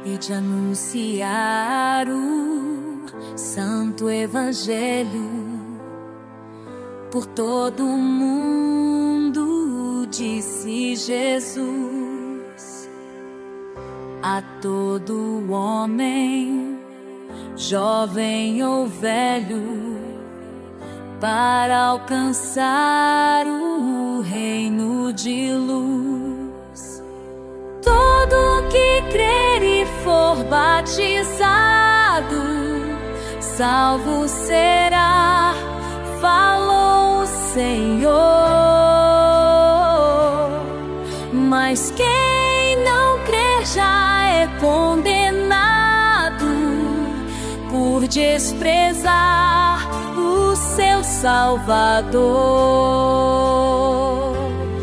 e de anunciar o santo evangelho por todo o mundo, disse Jesus, a todo homem, jovem ou velho, para alcançar o reino de luz. Todo que crer e for batizado, salvo será, falou o Senhor. Mas quem não crer já é condenado por desprezar o seu Salvador.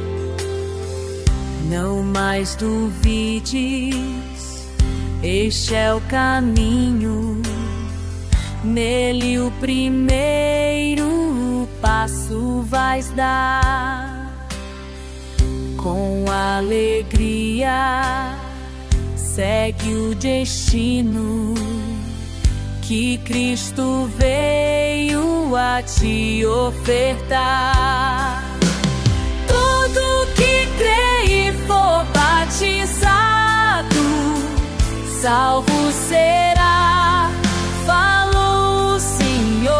Não mais duvides, este é o caminho, nele o primeiro passo vais dar. Com alegria segue o destino que Cristo veio a te ofertar. Todo que crê e for batizado, salvo será, falou o Senhor.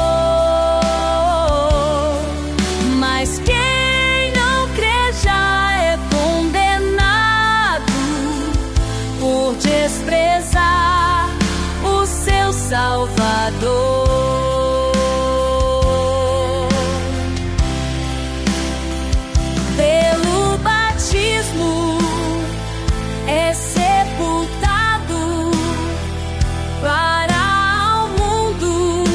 Mas quem não crê já é condenado por desprezar o seu Salvador. Pelo batismo é sepultado para ao mundo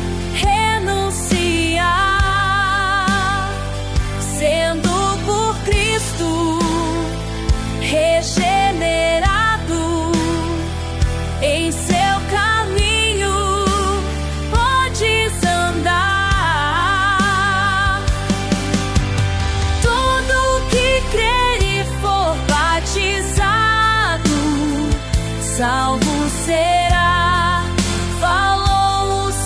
renunciar, sendo por Cristo regenerado em seu caminho podes andar. Todo que crer e for batizado, salvo será, falou o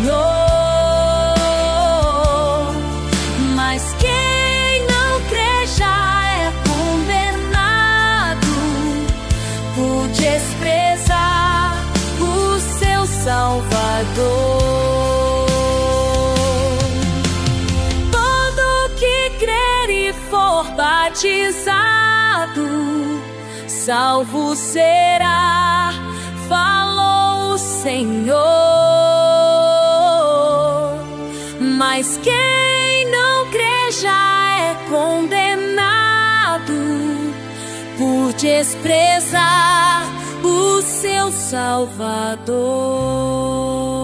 Senhor. Mas quem não crê já é condenado por desprezar o seu Salvador. Todo que crer e for batizado, salvo será, falou o Senhor. Mas quem não crê já é condenado por desprezar o seu Salvador.